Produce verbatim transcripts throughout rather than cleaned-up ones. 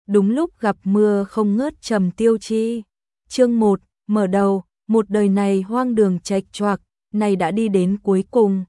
đúng lúc gặp mưa không ngớt Trầm Tiêu Chi. Chương một, mở đầu, một đời này hoang đường chệch choạc, này đã đi đến cuối cùng.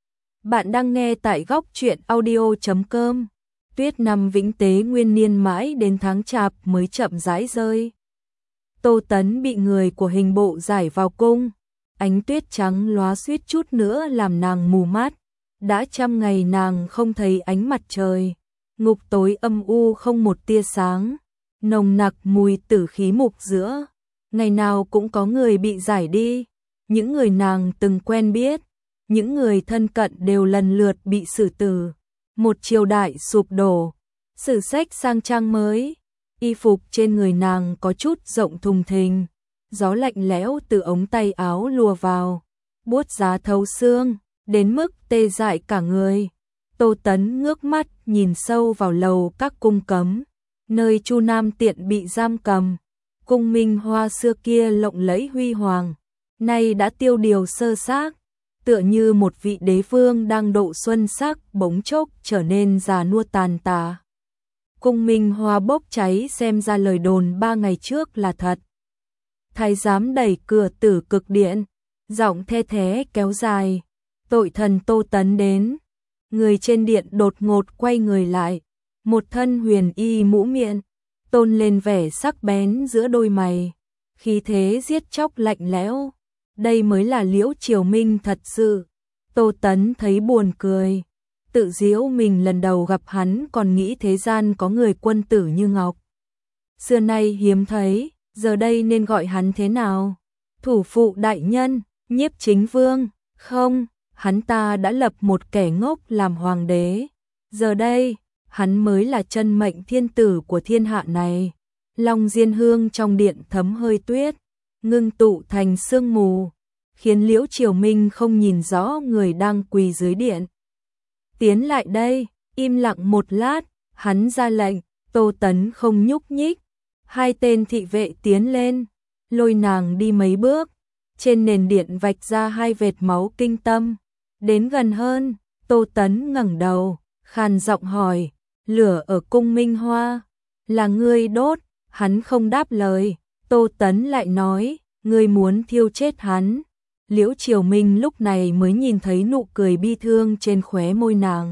Bạn đang nghe tại góc truyện audio chấm com. Tuyết năm vĩnh tế nguyên niên mãi đến tháng chạp mới chậm rãi rơi. Tô Tấn bị người của hình bộ giải vào cung, ánh tuyết trắng lóa suýt chút nữa làm nàng mù mắt. Đã trăm ngày nàng không thấy ánh mặt trời, ngục tối âm u không một tia sáng, nồng nặc mùi tử khí mục giữa. Ngày nào cũng có người bị giải đi, những người nàng từng quen biết, những người thân cận đều lần lượt bị xử tử. Một triều đại sụp đổ, sử sách sang trang mới, y phục trên người nàng có chút rộng thùng thình, gió lạnh lẽo từ ống tay áo lùa vào, buốt giá thấu xương, đến mức tê dại cả người. Tô Tấn ngước mắt nhìn sâu vào lầu các cung cấm, nơi Chu Nam Tiện bị giam cầm. Cung Minh Hoa xưa kia lộng lẫy huy hoàng, nay đã tiêu điều sơ xác, tựa như một vị đế vương đang độ xuân sắc bỗng chốc trở nên già nua tàn tà. Cung Minh Hoa bốc cháy, xem ra lời đồn ba ngày trước là thật. Thái giám đẩy cửa tử cực điện, giọng the thé kéo dài, tội thần Tô Tấn đến. Người trên điện đột ngột quay người lại, một thân huyền y mũ miệng, tôn lên vẻ sắc bén giữa đôi mày, khí thế giết chóc lạnh lẽo. Đây mới là Liễu Triều Minh thật sự. Tô Tấn thấy buồn cười, tự giễu mình lần đầu gặp hắn còn nghĩ thế gian có người quân tử như ngọc. Xưa nay hiếm thấy, giờ đây nên gọi hắn thế nào? Thủ phụ đại nhân, nhiếp chính vương, không, hắn ta đã lập một kẻ ngốc làm hoàng đế. Giờ đây, hắn mới là chân mệnh thiên tử của thiên hạ này. Long diên hương trong điện thấm hơi tuyết, ngưng tụ thành sương mù, khiến Liễu Triều Minh không nhìn rõ người đang quỳ dưới điện. Tiến lại đây, im lặng một lát, hắn ra lệnh. Tô Tấn không nhúc nhích. Hai tên thị vệ tiến lên, lôi nàng đi mấy bước, trên nền điện vạch ra hai vệt máu kinh tâm. Đến gần hơn, Tô Tấn ngẩng đầu, khàn giọng hỏi, lửa ở cung Minh Hoa, là ngươi đốt? Hắn không đáp lời. Tô Tấn lại nói, ngươi muốn thiêu chết hắn. Liễu Triều Minh lúc này mới nhìn thấy nụ cười bi thương trên khóe môi nàng.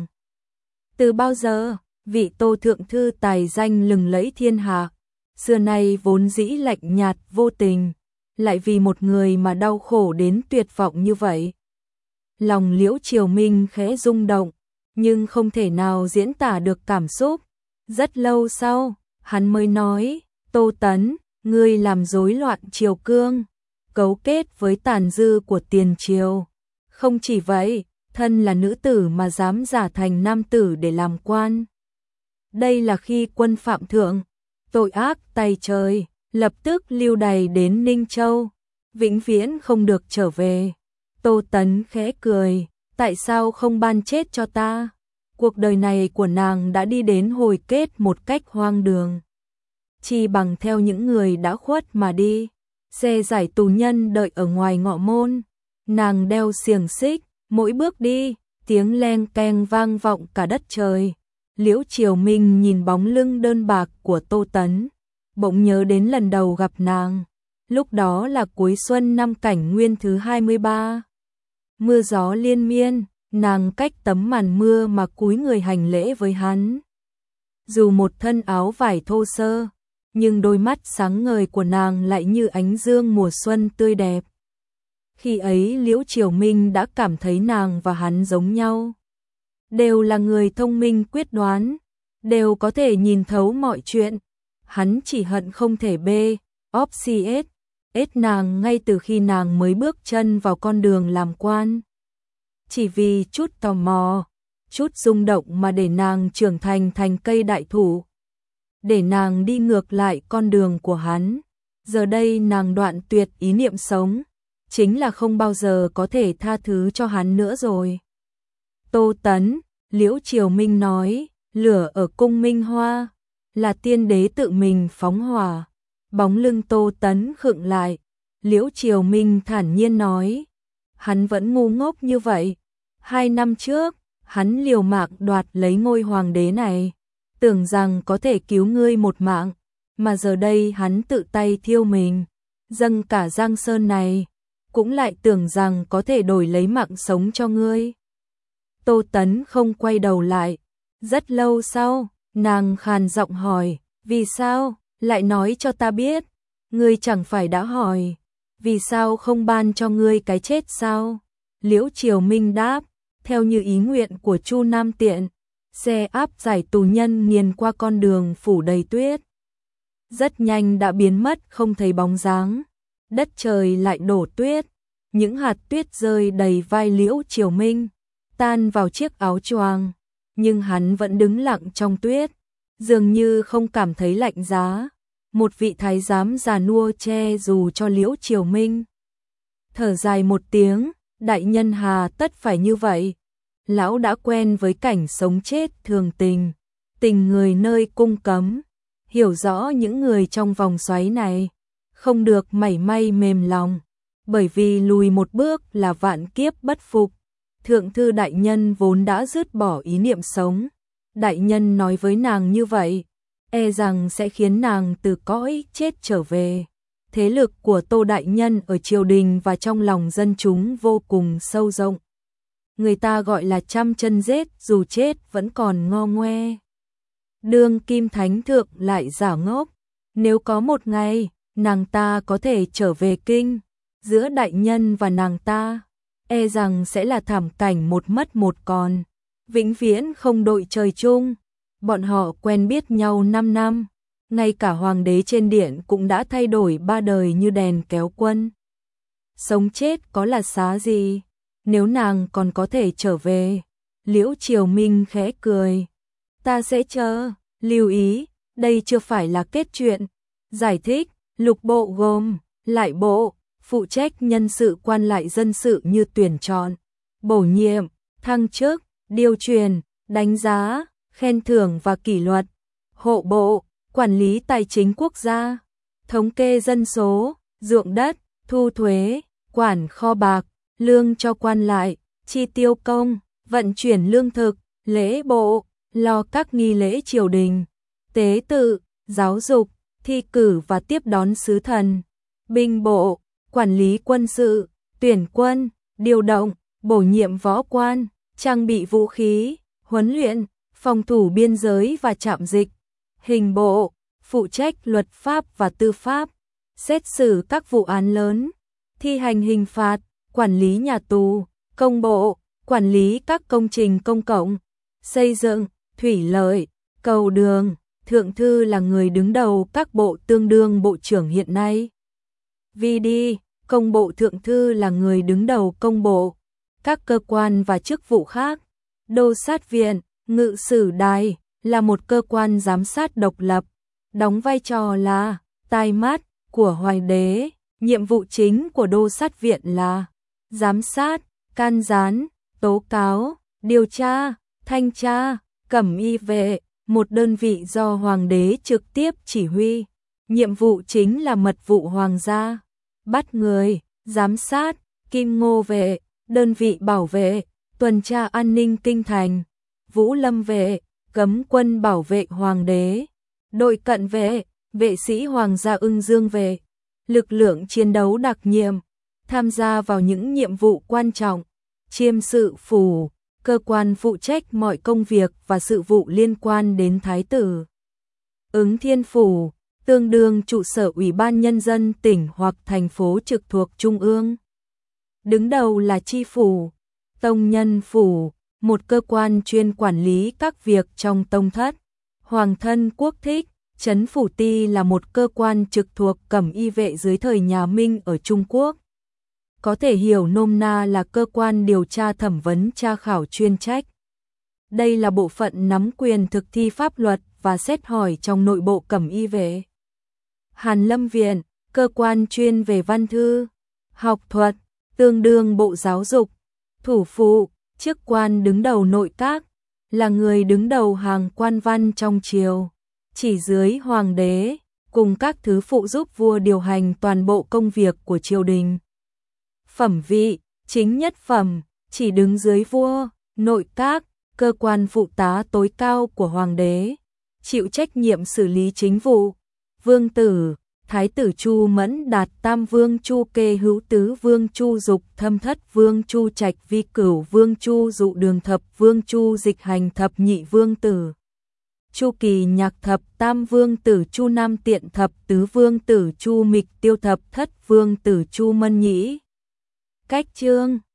Từ bao giờ, vị Tô thượng thư tài danh lừng lẫy thiên hạ, xưa nay vốn dĩ lạnh nhạt vô tình, lại vì một người mà đau khổ đến tuyệt vọng như vậy. Lòng Liễu Triều Minh khẽ rung động, nhưng không thể nào diễn tả được cảm xúc. Rất lâu sau, hắn mới nói, Tô Tấn, ngươi làm rối loạn triều cương, cấu kết với tàn dư của tiền triều. Không chỉ vậy, thân là nữ tử mà dám giả thành nam tử để làm quan. Đây là khi quân phạm thượng, tội ác tày trời, lập tức lưu đày đến Ninh Châu, vĩnh viễn không được trở về. Tô Tấn khẽ cười, tại sao không ban chết cho ta? Cuộc đời này của nàng đã đi đến hồi kết một cách hoang đường. Chi bằng theo những người đã khuất mà đi. Xe giải tù nhân đợi ở ngoài ngọ môn. Nàng đeo xiềng xích, mỗi bước đi, tiếng leng keng vang vọng cả đất trời. Liễu Triều Minh nhìn bóng lưng đơn bạc của Tô Tấn, bỗng nhớ đến lần đầu gặp nàng. Lúc đó là cuối xuân năm Cảnh Nguyên thứ hai mươi ba. Mưa gió liên miên, nàng cách tấm màn mưa mà cúi người hành lễ với hắn. Dù một thân áo vải thô sơ, nhưng đôi mắt sáng ngời của nàng lại như ánh dương mùa xuân tươi đẹp. Khi ấy Liễu Triều Minh đã cảm thấy nàng và hắn giống nhau. Đều là người thông minh quyết đoán, đều có thể nhìn thấu mọi chuyện. Hắn chỉ hận không thể bê, óp xi ết, ết nàng ngay từ khi nàng mới bước chân vào con đường làm quan. Chỉ vì chút tò mò, chút rung động mà để nàng trưởng thành thành cây đại thụ. Để nàng đi ngược lại con đường của hắn. Giờ đây nàng đoạn tuyệt ý niệm sống, chính là không bao giờ có thể tha thứ cho hắn nữa rồi. Tô Tấn, Liễu Triều Minh nói, lửa ở cung Minh Hoa, là tiên đế tự mình phóng hỏa. Bóng lưng Tô Tấn khựng lại, Liễu Triều Minh thản nhiên nói, hắn vẫn ngu ngốc như vậy. Hai năm trước, hắn liều mạng đoạt lấy ngôi hoàng đế này, tưởng rằng có thể cứu ngươi một mạng, mà giờ đây hắn tự tay thiêu mình, dâng cả Giang Sơn này, cũng lại tưởng rằng có thể đổi lấy mạng sống cho ngươi. Tô Tấn không quay đầu lại, rất lâu sau, nàng khàn giọng hỏi, vì sao, lại nói cho ta biết, ngươi chẳng phải đã hỏi, vì sao không ban cho ngươi cái chết sao? Liễu Triều Minh đáp, theo như ý nguyện của Chu Nam Tiện, xe áp giải tù nhân nghiền qua con đường phủ đầy tuyết. Rất nhanh đã biến mất không thấy bóng dáng, đất trời lại đổ tuyết, những hạt tuyết rơi đầy vai Liễu Triều Minh, tan vào chiếc áo choàng, nhưng hắn vẫn đứng lặng trong tuyết, dường như không cảm thấy lạnh giá. Một vị thái giám già nua che dù cho Liễu Triều Minh. Thở dài một tiếng, đại nhân hà tất phải như vậy. Lão đã quen với cảnh sống chết thường tình, tình người nơi cung cấm, hiểu rõ những người trong vòng xoáy này, không được mảy may mềm lòng, bởi vì lùi một bước là vạn kiếp bất phục. Thượng thư đại nhân vốn đã dứt bỏ ý niệm sống, đại nhân nói với nàng như vậy, e rằng sẽ khiến nàng từ cõi chết trở về. Thế lực của Tô đại nhân ở triều đình và trong lòng dân chúng vô cùng sâu rộng. Người ta gọi là trăm chân rết, dù chết vẫn còn ngo ngoe. Đương kim thánh thượng lại giả ngốc, nếu có một ngày, nàng ta có thể trở về kinh, giữa đại nhân và nàng ta, e rằng sẽ là thảm cảnh một mất một còn, vĩnh viễn không đội trời chung. Bọn họ quen biết nhau năm năm, ngay cả hoàng đế trên điện cũng đã thay đổi ba đời như đèn kéo quân. Sống chết có là xá gì, nếu nàng còn có thể trở về. Liễu Triều Minh khẽ cười, ta sẽ chờ, lưu ý, đây chưa phải là kết chuyện. Giải thích, lục bộ gồm, lại bộ, phụ trách nhân sự quan lại dân sự như tuyển chọn, bổ nhiệm, thăng chức, điều truyền, đánh giá, khen thưởng và kỷ luật, hộ bộ, quản lý tài chính quốc gia, thống kê dân số, ruộng đất, thu thuế, quản kho bạc, lương cho quan lại, chi tiêu công, vận chuyển lương thực, lễ bộ, lo các nghi lễ triều đình, tế tự, giáo dục, thi cử và tiếp đón sứ thần, binh bộ, quản lý quân sự, tuyển quân, điều động, bổ nhiệm võ quan, trang bị vũ khí, huấn luyện, phòng thủ biên giới và trạm dịch, hình bộ, phụ trách luật pháp và tư pháp, xét xử các vụ án lớn, thi hành hình phạt, quản lý nhà tù, công bộ, quản lý các công trình công cộng, xây dựng, thủy lợi, cầu đường. Thượng thư là người đứng đầu các bộ tương đương bộ trưởng hiện nay. Vì đi, công bộ thượng thư là người đứng đầu công bộ, các cơ quan và chức vụ khác. Đô sát viện, ngự sử đài là một cơ quan giám sát độc lập, đóng vai trò là tai mắt của hoàng đế. Nhiệm vụ chính của đô sát viện là giám sát, can gián, tố cáo, điều tra, thanh tra, cẩm y vệ, một đơn vị do hoàng đế trực tiếp chỉ huy. Nhiệm vụ chính là mật vụ hoàng gia, bắt người, giám sát, kim ngô vệ, đơn vị bảo vệ, tuần tra an ninh kinh thành, vũ lâm vệ, cấm quân bảo vệ hoàng đế, đội cận vệ, vệ sĩ hoàng gia ưng dương vệ, lực lượng chiến đấu đặc nhiệm, tham gia vào những nhiệm vụ quan trọng, chiêm sự phủ, cơ quan phụ trách mọi công việc và sự vụ liên quan đến thái tử. Ứng Thiên Phủ, tương đương trụ sở Ủy ban Nhân dân tỉnh hoặc thành phố trực thuộc Trung ương. Đứng đầu là Chi Phủ, Tông Nhân Phủ, một cơ quan chuyên quản lý các việc trong tông thất. Hoàng thân quốc thích, Trấn Phủ Ti là một cơ quan trực thuộc cẩm y vệ dưới thời nhà Minh ở Trung Quốc. Có thể hiểu nôm na là cơ quan điều tra thẩm vấn tra khảo chuyên trách. Đây là bộ phận nắm quyền thực thi pháp luật và xét hỏi trong nội bộ cẩm y vệ. Hàn Lâm Viện, cơ quan chuyên về văn thư, học thuật, tương đương bộ giáo dục. Thủ phụ, chức quan đứng đầu nội các, là người đứng đầu hàng quan văn trong triều, chỉ dưới hoàng đế, cùng các thứ phụ giúp vua điều hành toàn bộ công việc của triều đình. Phẩm vị, chính nhất phẩm, chỉ đứng dưới vua. Nội các, cơ quan phụ tá tối cao của hoàng đế. chịu trách nhiệm xử lý chính vụ. Vương tử, Thái tử Chu Mẫn Đạt, Tam Vương Chu Kê Hữu, Tứ Vương Chu Dục, Thâm Thất Vương Chu Trạch, Vi Cửu Vương Chu Dụ, Đường Thập Vương Chu Dịch, Hành Thập Nhị Vương tử Chu Kỳ, Nhạc Thập, Tam Vương tử Chu Nam Tiện Thập, Tứ Vương tử Chu Mịch, Tiêu Thập, Thất Vương tử Chu Mân Nhĩ. Cách chương